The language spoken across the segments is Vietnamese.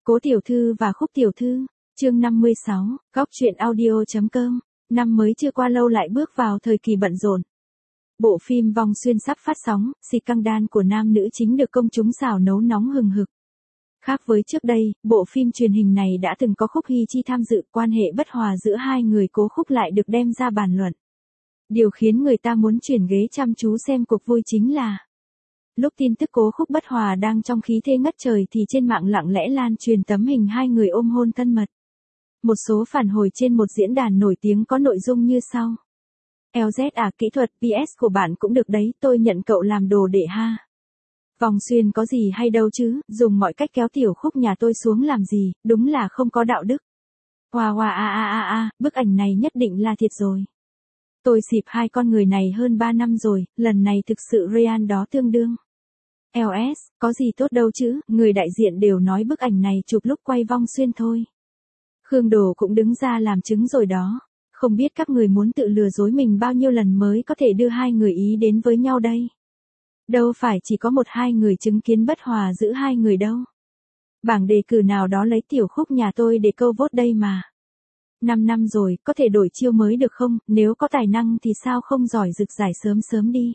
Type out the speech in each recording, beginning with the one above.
Cố tiểu thư và Khúc tiểu thư, chương 56, góc truyện audio.com, năm mới chưa qua lâu lại bước vào thời kỳ bận rộn. Bộ phim Vong Xuyên sắp phát sóng, scandal của nam nữ chính được công chúng xào nấu nóng hừng hực. Khác với trước đây, bộ phim truyền hình này đã từng có Khúc Hy Chi tham dự, quan hệ bất hòa giữa hai người Cố Khúc lại được đem ra bàn luận. Điều khiến người ta muốn chuyển ghế chăm chú xem cuộc vui chính là lúc tin tức Cố Khúc bất hòa đang trong khí thế ngất trời thì trên mạng lặng lẽ lan truyền tấm hình hai người ôm hôn thân mật. Một số phản hồi trên một diễn đàn nổi tiếng có nội dung như sau. LZ à, kỹ thuật PS của bạn cũng được đấy, tôi nhận cậu làm đồ đệ ha. Vong Xuyên có gì hay đâu chứ, dùng mọi cách kéo tiểu Khúc nhà tôi xuống làm gì, đúng là không có đạo đức. Bức ảnh này nhất định là thiệt rồi. Tôi xịp hai con người này hơn 3 năm rồi, lần này thực sự real đó tương đương. LS, có gì tốt đâu chứ, người đại diện đều nói bức ảnh này chụp lúc quay Vong Xuyên thôi. Khương Đồ cũng đứng ra làm chứng rồi đó. Không biết các người muốn tự lừa dối mình bao nhiêu lần mới có thể đưa hai người ý đến với nhau đây. Đâu phải chỉ có một hai người chứng kiến bất hòa giữa hai người đâu. Bảng đề cử nào đó lấy tiểu Khúc nhà tôi để câu vote đây mà. 5 năm rồi, có thể đổi chiêu mới được không, nếu có tài năng thì sao không giỏi rực giải sớm sớm đi.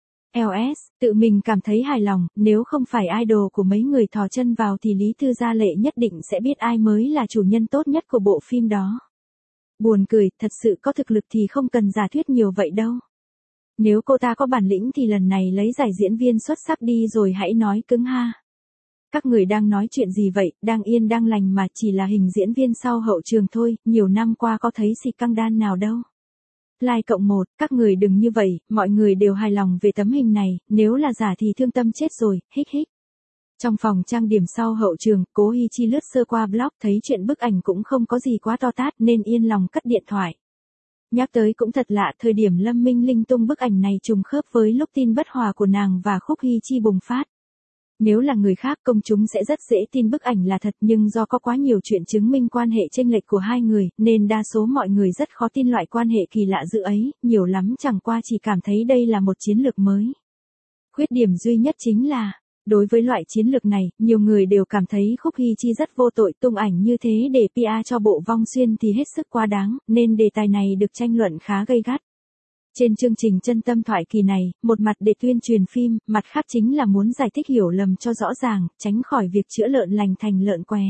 LS, tự mình cảm thấy hài lòng, nếu không phải idol của mấy người thò chân vào thì Lý Thư Gia Lệ nhất định sẽ biết ai mới là chủ nhân tốt nhất của bộ phim đó. Buồn cười, thật sự có thực lực thì không cần giả thuyết nhiều vậy đâu. Nếu cô ta có bản lĩnh thì lần này lấy giải diễn viên xuất sắc đi rồi hãy nói cứng ha. Các người đang nói chuyện gì vậy, đang yên đang lành mà chỉ là hình diễn viên sau hậu trường thôi, nhiều năm qua có thấy scandal nào đâu. Like cộng 1, các người đừng như vậy, mọi người đều hài lòng về tấm hình này, nếu là giả thì thương tâm chết rồi, hích hích. Trong phòng trang điểm sau hậu trường, Cố Hy Chi lướt sơ qua blog thấy chuyện bức ảnh cũng không có gì quá to tát nên yên lòng cất điện thoại. Nhắc tới cũng thật lạ, thời điểm Lâm Minh Linh tung bức ảnh này trùng khớp với lúc tin bất hòa của nàng và Khúc Hy Chi bùng phát. Nếu là người khác công chúng sẽ rất dễ tin bức ảnh là thật, nhưng do có quá nhiều chuyện chứng minh quan hệ chênh lệch của hai người, nên đa số mọi người rất khó tin loại quan hệ kỳ lạ giữa ấy, nhiều lắm chẳng qua chỉ cảm thấy đây là một chiến lược mới. Khuyết điểm duy nhất chính là, đối với loại chiến lược này, nhiều người đều cảm thấy Khúc Hy Chi rất vô tội, tung ảnh như thế để PR cho bộ Vong Xuyên thì hết sức quá đáng, nên đề tài này được tranh luận khá gay gắt. Trên chương trình Chân Tâm Thoại kỳ này, một mặt để tuyên truyền phim, mặt khác chính là muốn giải thích hiểu lầm cho rõ ràng, tránh khỏi việc chữa lợn lành thành lợn què.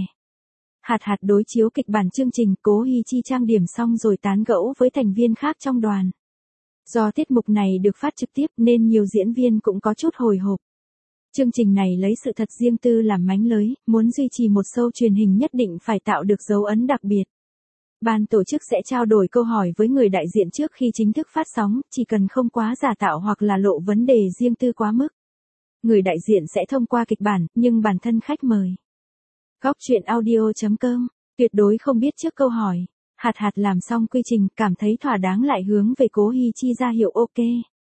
Hạt đối chiếu kịch bản chương trình, Cố Hy Chi trang điểm xong rồi tán gẫu với thành viên khác trong đoàn. Do tiết mục này được phát trực tiếp nên nhiều diễn viên cũng có chút hồi hộp. Chương trình này lấy sự thật riêng tư làm mánh lới, muốn duy trì một show truyền hình nhất định phải tạo được dấu ấn đặc biệt. Ban tổ chức sẽ trao đổi câu hỏi với người đại diện trước khi chính thức phát sóng, chỉ cần không quá giả tạo hoặc là lộ vấn đề riêng tư quá mức. Người đại diện sẽ thông qua kịch bản, nhưng bản thân khách mời. Góc truyện audio.com, tuyệt đối không biết trước câu hỏi. Hạt làm xong quy trình, cảm thấy thỏa đáng lại hướng về Cố Hy Chi ra hiệu ok.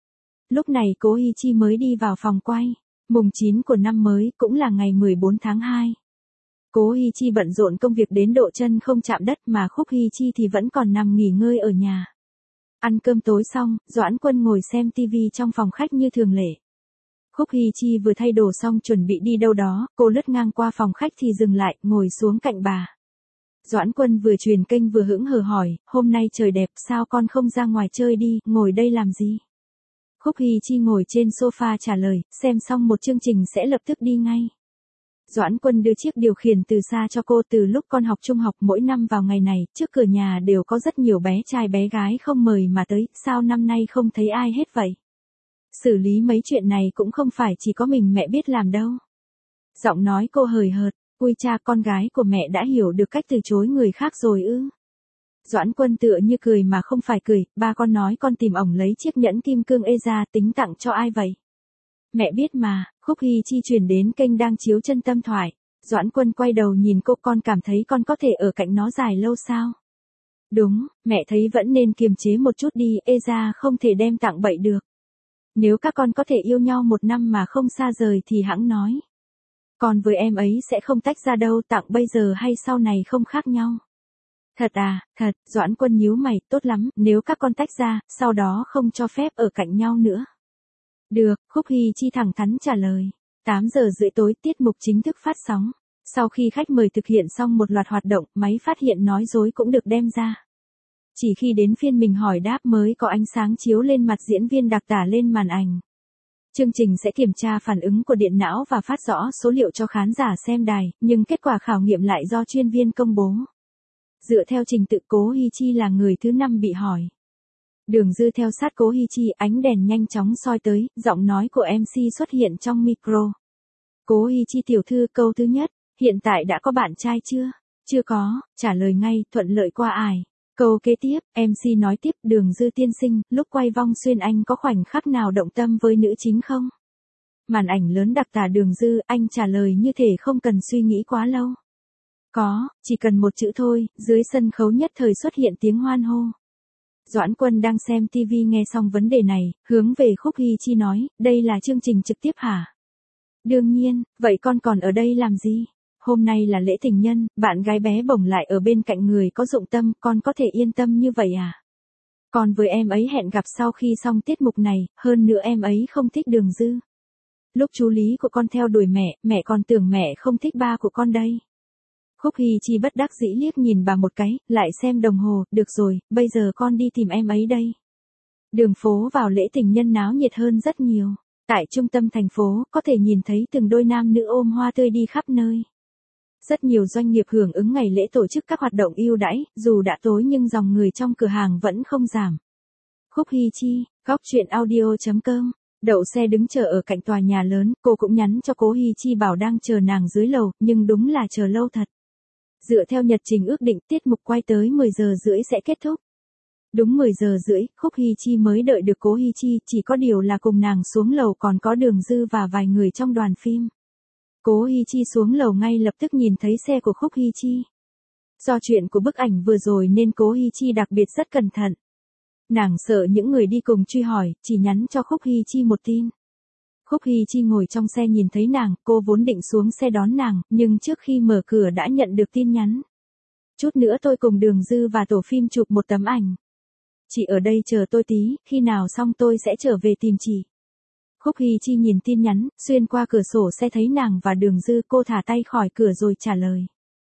Lúc này Cố Hy Chi mới đi vào phòng quay. Mùng 9 của năm mới, cũng là ngày 14 tháng 2. Cố Hy Chi bận rộn công việc đến độ chân không chạm đất mà Khúc Hy Chi thì vẫn còn nằm nghỉ ngơi ở nhà. Ăn cơm tối xong, Doãn Quân ngồi xem TV trong phòng khách như thường lệ. Khúc Hy Chi vừa thay đồ xong chuẩn bị đi đâu đó, cô lướt ngang qua phòng khách thì dừng lại, ngồi xuống cạnh bà. Doãn Quân vừa truyền kênh vừa hững hờ hỏi, hôm nay trời đẹp sao con không ra ngoài chơi đi, ngồi đây làm gì? Khúc Hy Chi ngồi trên sofa trả lời, xem xong một chương trình sẽ lập tức đi ngay. Doãn Quân đưa chiếc điều khiển từ xa cho cô. Từ lúc con học trung học mỗi năm vào ngày này, trước cửa nhà đều có rất nhiều bé trai bé gái không mời mà tới, sao năm nay không thấy ai hết vậy? Xử lý mấy chuyện này cũng không phải chỉ có mình mẹ biết làm đâu. Giọng nói cô hời hợt, ui cha, con gái của mẹ đã hiểu được cách từ chối người khác rồi ư? Doãn Quân tựa như cười mà không phải cười, ba con nói con tìm ổng lấy chiếc nhẫn kim cương ra tính tặng cho ai vậy? Mẹ biết mà. Khúc Hy Chi chuyển đến kênh đang chiếu Chân Tâm Thoại. Doãn Quân quay đầu nhìn cô, con cảm thấy con có thể ở cạnh nó dài lâu sao? Đúng, mẹ thấy vẫn nên kiềm chế một chút đi, ra không thể đem tặng bậy được. Nếu các con có thể yêu nhau 1 năm mà không xa rời thì hẵng nói. Con với em ấy sẽ không tách ra đâu, tặng bây giờ hay sau này không khác nhau. Thật à, thật. Doãn Quân nhíu mày, tốt lắm, nếu các con tách ra, sau đó không cho phép ở cạnh nhau nữa. Được, Khúc Hy Chi thẳng thắn trả lời. 8 giờ rưỡi tối tiết mục chính thức phát sóng. Sau khi khách mời thực hiện xong một loạt hoạt động, máy phát hiện nói dối cũng được đem ra. Chỉ khi đến phiên mình hỏi đáp mới có ánh sáng chiếu lên mặt diễn viên đặc tả lên màn ảnh. Chương trình sẽ kiểm tra phản ứng của điện não và phát rõ số liệu cho khán giả xem đài, nhưng kết quả khảo nghiệm lại do chuyên viên công bố. Dựa theo trình tự, Cố Hi Chi là người thứ 5 bị hỏi. Đường Dư theo sát Cố Hi Chi, ánh đèn nhanh chóng soi tới, giọng nói của MC xuất hiện trong micro. Cố Hi Chi tiểu thư, câu thứ nhất, hiện tại đã có bạn trai chưa? Chưa có, trả lời ngay, thuận lợi qua ải. Câu kế tiếp, MC nói tiếp, Đường Dư tiên sinh, lúc quay Vong Xuyên anh có khoảnh khắc nào động tâm với nữ chính không? Màn ảnh lớn đặc tả Đường Dư, anh trả lời như thể không cần suy nghĩ quá lâu. Có, chỉ cần một chữ thôi, dưới sân khấu nhất thời xuất hiện tiếng hoan hô. Doãn Quân đang xem TV nghe xong vấn đề này, hướng về Khúc Hi Chi nói, đây là chương trình trực tiếp hả? Đương nhiên, vậy con còn ở đây làm gì? Hôm nay là lễ tình nhân, bạn gái bé bổng lại ở bên cạnh người có dụng tâm, con có thể yên tâm như vậy à? Con với em ấy hẹn gặp sau khi xong tiết mục này, hơn nữa em ấy không thích Đường Dư. Lúc chú lý của con theo đuổi mẹ còn tưởng mẹ không thích ba của con đây. Khúc Hi Chi bất đắc dĩ liếc nhìn bà một cái, lại xem đồng hồ, được rồi, bây giờ con đi tìm em ấy đây. Đường phố vào lễ tình nhân náo nhiệt hơn rất nhiều. Tại trung tâm thành phố, có thể nhìn thấy từng đôi nam nữ ôm hoa tươi đi khắp nơi. Rất nhiều doanh nghiệp hưởng ứng ngày lễ tổ chức các hoạt động ưu đãi, dù đã tối nhưng dòng người trong cửa hàng vẫn không giảm. Khúc Hi Chi, góc chuyện audio.com. Đậu xe đứng chờ ở cạnh tòa nhà lớn, cô cũng nhắn cho Cố Hi Chi bảo đang chờ nàng dưới lầu, nhưng đúng là chờ lâu thật. Dựa theo nhật trình ước định, tiết mục quay tới 10 giờ rưỡi sẽ kết thúc. Đúng 10 giờ rưỡi, Khúc Hi Chi mới đợi được Cố Hi Chi, chỉ có điều là cùng nàng xuống lầu còn có Đường Dư và vài người trong đoàn phim. Cố Hi Chi xuống lầu ngay lập tức nhìn thấy xe của Khúc Hi Chi. Do chuyện của bức ảnh vừa rồi nên Cố Hi Chi đặc biệt rất cẩn thận. Nàng sợ những người đi cùng truy hỏi, chỉ nhắn cho Khúc Hi Chi một tin. Khúc Hi Chi ngồi trong xe nhìn thấy nàng, cô vốn định xuống xe đón nàng, nhưng trước khi mở cửa đã nhận được tin nhắn. Chút nữa tôi cùng Đường Dư và tổ phim chụp một tấm ảnh. Chị ở đây chờ tôi tí, khi nào xong tôi sẽ trở về tìm chị. Khúc Hi Chi nhìn tin nhắn, xuyên qua cửa sổ xe thấy nàng và Đường Dư, cô thả tay khỏi cửa rồi trả lời.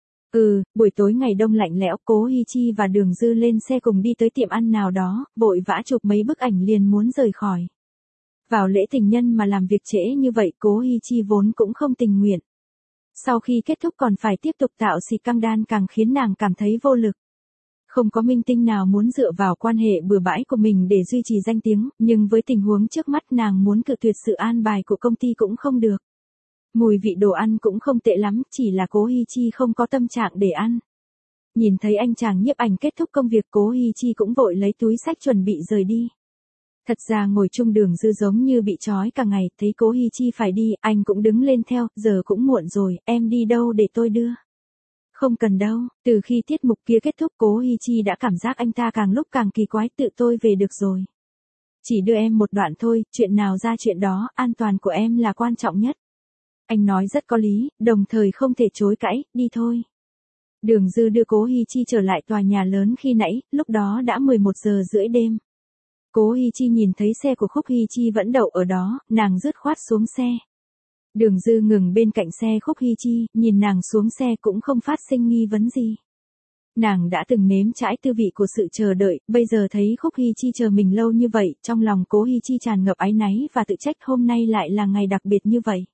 Buổi tối ngày đông lạnh lẽo, Cố Hi Chi và Đường Dư lên xe cùng đi tới tiệm ăn nào đó, vội vã chụp mấy bức ảnh liền muốn rời khỏi. Vào lễ tình nhân mà làm việc trễ như vậy, Cố Hi Chi vốn cũng không tình nguyện. Sau khi kết thúc còn phải tiếp tục tạo xì căng đan càng khiến nàng cảm thấy vô lực. Không có minh tinh nào muốn dựa vào quan hệ bừa bãi của mình để duy trì danh tiếng, nhưng với tình huống trước mắt nàng muốn cự tuyệt sự an bài của công ty cũng không được. Mùi vị đồ ăn cũng không tệ lắm, chỉ là Cố Hi Chi không có tâm trạng để ăn. Nhìn thấy anh chàng nhiếp ảnh kết thúc công việc, Cố Hi Chi cũng vội lấy túi xách chuẩn bị rời đi. Thật ra ngồi chung Đường Dư giống như bị trói cả ngày, thấy Cố Hi Chi phải đi, anh cũng đứng lên theo, giờ cũng muộn rồi, em đi đâu để tôi đưa? Không cần đâu, từ khi tiết mục kia kết thúc Cố Hi Chi đã cảm giác anh ta càng lúc càng kỳ quái, tự tôi về được rồi. Chỉ đưa em một đoạn thôi, chuyện nào ra chuyện đó, an toàn của em là quan trọng nhất. Anh nói rất có lý, đồng thời không thể chối cãi, đi thôi. Đường Dư đưa Cố Hi Chi trở lại tòa nhà lớn khi nãy, lúc đó đã 11 giờ rưỡi đêm. Cố Hi Chi nhìn thấy xe của Khúc Hi Chi vẫn đậu ở đó, nàng dứt khoát xuống xe. Đường Dư ngừng bên cạnh xe Khúc Hi Chi, nhìn nàng xuống xe cũng không phát sinh nghi vấn gì. Nàng đã từng nếm trải tư vị của sự chờ đợi, bây giờ thấy Khúc Hi Chi chờ mình lâu như vậy, trong lòng Cố Hi Chi tràn ngập áy náy và tự trách, hôm nay lại là ngày đặc biệt như vậy.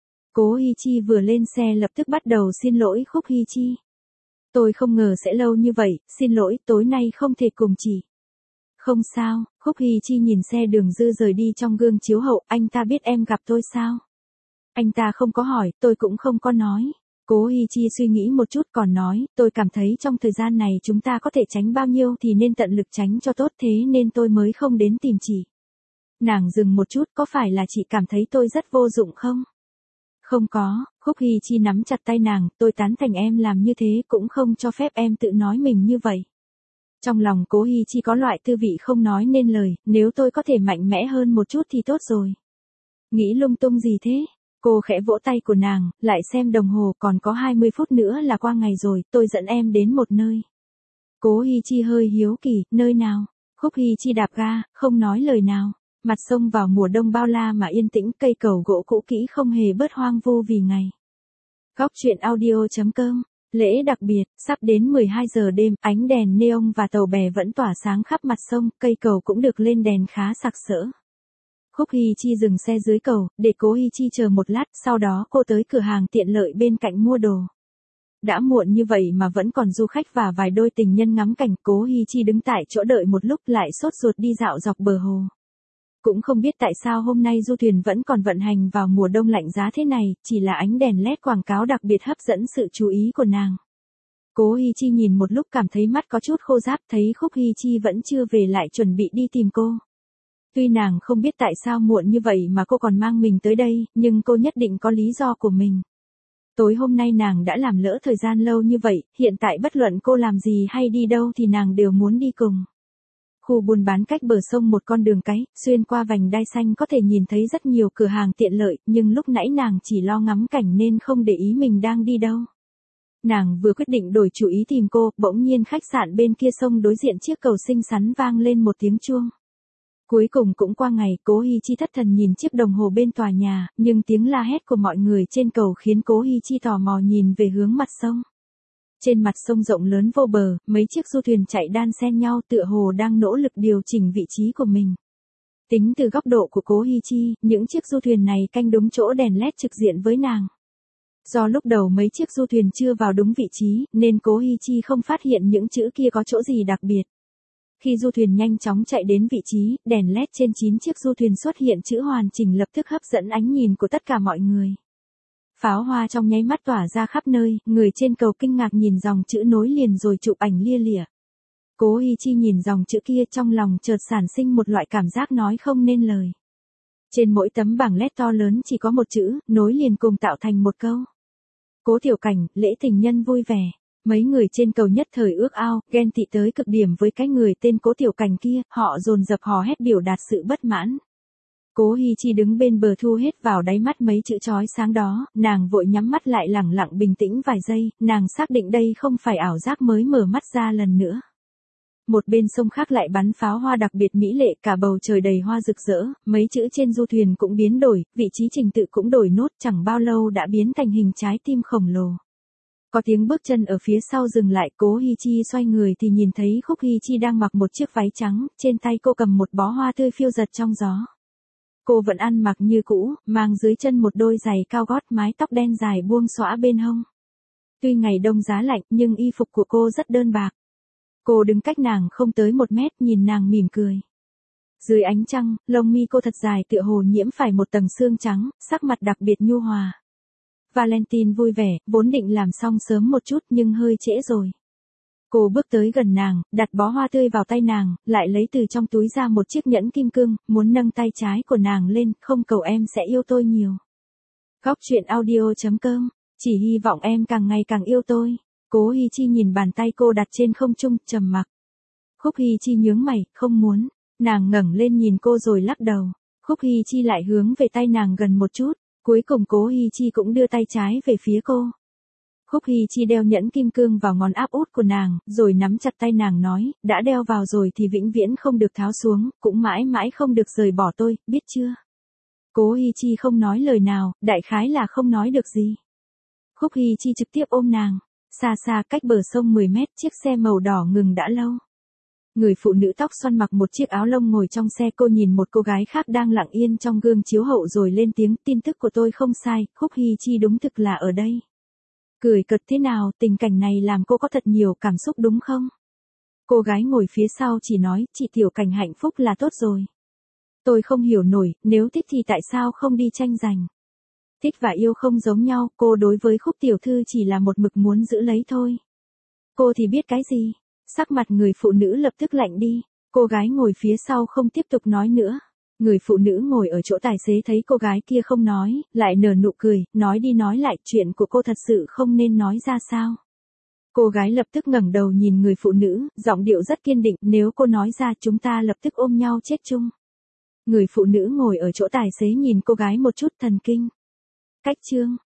Cố Hi Chi vừa lên xe lập tức bắt đầu xin lỗi Khúc Hi Chi. Tôi không ngờ sẽ lâu như vậy, xin lỗi, tối nay không thể cùng chị. Không sao, Khúc Hi Chi nhìn xe Đường Dư rời đi trong gương chiếu hậu, anh ta biết em gặp tôi sao? Anh ta không có hỏi, tôi cũng không có nói. Cố Hi Chi suy nghĩ một chút còn nói, tôi cảm thấy trong thời gian này chúng ta có thể tránh bao nhiêu thì nên tận lực tránh cho tốt, thế nên tôi mới không đến tìm chị. Nàng dừng một chút, có phải là chị cảm thấy tôi rất vô dụng không? Không có, Khúc Hi Chi nắm chặt tay nàng, tôi tán thành em làm như thế, cũng không cho phép em tự nói mình như vậy. Trong lòng Cố Hi Chi có loại tư vị không nói nên lời, nếu tôi có thể mạnh mẽ hơn một chút thì tốt rồi. Nghĩ lung tung gì thế? Cô khẽ vỗ tay của nàng, lại xem đồng hồ, còn có 20 phút nữa là qua ngày rồi, tôi dẫn em đến một nơi. Cố Hi Chi hơi hiếu kỳ, nơi nào? Khúc Hi Chi đạp ga, không nói lời nào. Mặt sông vào mùa đông bao la mà yên tĩnh, cây cầu gỗ cũ kỹ không hề bớt hoang vu vì ngày. Góc truyện audio.com. Lễ đặc biệt, sắp đến 12 giờ đêm, ánh đèn neon và tàu bè vẫn tỏa sáng khắp mặt sông, cây cầu cũng được lên đèn khá sặc sỡ. Khúc Hy Chi dừng xe dưới cầu, để Cố Hy Chi chờ một lát, sau đó cô tới cửa hàng tiện lợi bên cạnh mua đồ. Đã muộn như vậy mà vẫn còn du khách và vài đôi tình nhân ngắm cảnh. Cố Hy Chi đứng tại chỗ đợi một lúc lại sốt ruột đi dạo dọc bờ hồ. Cũng không biết tại sao hôm nay du thuyền vẫn còn vận hành vào mùa đông lạnh giá thế này, chỉ là ánh đèn LED quảng cáo đặc biệt hấp dẫn sự chú ý của nàng. Cố Hy Chi nhìn một lúc cảm thấy mắt có chút khô ráp, thấy Khúc Hy Chi vẫn chưa về lại chuẩn bị đi tìm cô. Tuy nàng không biết tại sao muộn như vậy mà cô còn mang mình tới đây, nhưng cô nhất định có lý do của mình. Tối hôm nay nàng đã làm lỡ thời gian lâu như vậy, hiện tại bất luận cô làm gì hay đi đâu thì nàng đều muốn đi cùng. Khu buôn bán cách bờ sông một con đường cái, xuyên qua vành đai xanh có thể nhìn thấy rất nhiều cửa hàng tiện lợi, nhưng lúc nãy nàng chỉ lo ngắm cảnh nên không để ý mình đang đi đâu. Nàng vừa quyết định đổi chủ ý tìm cô, bỗng nhiên khách sạn bên kia sông đối diện chiếc cầu xinh xắn vang lên một tiếng chuông. Cuối cùng cũng qua ngày, Cố Hy Chi thất thần nhìn chiếc đồng hồ bên tòa nhà, nhưng tiếng la hét của mọi người trên cầu khiến Cố Hy Chi tò mò nhìn về hướng mặt sông. Trên mặt sông rộng lớn vô bờ, mấy chiếc du thuyền chạy đan xen nhau tựa hồ đang nỗ lực điều chỉnh vị trí của mình. Tính từ góc độ của Cố Hy Chi, những chiếc du thuyền này canh đúng chỗ đèn LED trực diện với nàng. Do lúc đầu mấy chiếc du thuyền chưa vào đúng vị trí, nên Cố Hy Chi không phát hiện những chữ kia có chỗ gì đặc biệt. Khi du thuyền nhanh chóng chạy đến vị trí, đèn LED trên 9 chiếc du thuyền xuất hiện chữ hoàn chỉnh lập tức hấp dẫn ánh nhìn của tất cả mọi người. Pháo hoa trong nháy mắt tỏa ra khắp nơi, người trên cầu kinh ngạc nhìn dòng chữ nối liền rồi chụp ảnh lia lịa. Cố Hy Chi nhìn dòng chữ kia trong lòng chợt sản sinh một loại cảm giác nói không nên lời. Trên mỗi tấm bảng LED to lớn chỉ có một chữ, nối liền cùng tạo thành một câu. Cố Tiểu Cảnh, lễ tình nhân vui vẻ. Mấy người trên cầu nhất thời ước ao, ghen tị tới cực điểm với cái người tên Cố Tiểu Cảnh kia, họ dồn dập hò hét biểu đạt sự bất mãn. Cố Hy Chi đứng bên bờ thu hết vào đáy mắt mấy chữ chói sáng đó, nàng vội nhắm mắt lại lẳng lặng bình tĩnh vài giây, nàng xác định đây không phải ảo giác mới mở mắt ra lần nữa. Một bên sông khác lại bắn pháo hoa đặc biệt mỹ lệ, cả bầu trời đầy hoa rực rỡ, mấy chữ trên du thuyền cũng biến đổi, vị trí trình tự cũng đổi nốt, chẳng bao lâu đã biến thành hình trái tim khổng lồ. Có tiếng bước chân ở phía sau dừng lại, Cố Hy Chi xoay người thì nhìn thấy Khúc Hy Chi đang mặc một chiếc váy trắng, trên tay cô cầm một bó hoa tươi phiêu giật trong gió. Cô vẫn ăn mặc như cũ, mang dưới chân một đôi giày cao gót, mái tóc đen dài buông xõa bên hông. Tuy ngày đông giá lạnh nhưng y phục của cô rất đơn bạc. Cô đứng cách nàng không tới 1 mét, nhìn nàng mỉm cười. Dưới ánh trăng, lông mi cô thật dài tựa hồ nhiễm phải một tầng sương trắng, sắc mặt đặc biệt nhu hòa. Valentine vui vẻ, vốn định làm xong sớm một chút nhưng hơi trễ rồi. Cô bước tới gần nàng, đặt bó hoa tươi vào tay nàng, lại lấy từ trong túi ra một chiếc nhẫn kim cương, muốn nâng tay trái của nàng lên, không cầu em sẽ yêu tôi nhiều. Góc truyện audio.com, chỉ hy vọng em càng ngày càng yêu tôi. Cố Hy Chi nhìn bàn tay cô đặt trên không trung, trầm mặc. Khúc Hy Chi nhướng mày, không muốn. Nàng ngẩng lên nhìn cô rồi lắc đầu. Khúc Hy Chi lại hướng về tay nàng gần một chút. Cuối cùng Cố Hy Chi cũng đưa tay trái về phía cô. Khúc Hy Chi đeo nhẫn kim cương vào ngón áp út của nàng, rồi nắm chặt tay nàng nói, đã đeo vào rồi thì vĩnh viễn không được tháo xuống, cũng mãi mãi không được rời bỏ tôi, biết chưa? Cố Hy Chi không nói lời nào, đại khái là không nói được gì. Khúc Hy Chi trực tiếp ôm nàng. Xa xa cách bờ sông 10 mét, chiếc xe màu đỏ ngừng đã lâu. Người phụ nữ tóc xoăn mặc một chiếc áo lông ngồi trong xe, cô nhìn một cô gái khác đang lặng yên trong gương chiếu hậu rồi lên tiếng, tin tức của tôi không sai, Khúc Hy Chi đúng thực là ở đây. Cười cợt thế nào, tình cảnh này làm cô có thật nhiều cảm xúc đúng không? Cô gái ngồi phía sau chỉ nói, chị Tiểu Cảnh hạnh phúc là tốt rồi. Tôi không hiểu nổi, nếu thích thì tại sao không đi tranh giành? Thích và yêu không giống nhau, cô đối với Khúc tiểu thư chỉ là một mực muốn giữ lấy thôi. Cô thì biết cái gì? Sắc mặt người phụ nữ lập tức lạnh đi. Cô gái ngồi phía sau không tiếp tục nói nữa. Người phụ nữ ngồi ở chỗ tài xế thấy cô gái kia không nói, lại nở nụ cười, nói đi nói lại, chuyện của cô thật sự không nên nói ra sao. Cô gái lập tức ngẩng đầu nhìn người phụ nữ, giọng điệu rất kiên định, nếu cô nói ra chúng ta lập tức ôm nhau chết chung. Người phụ nữ ngồi ở chỗ tài xế nhìn cô gái một chút, thần kinh. Cách chương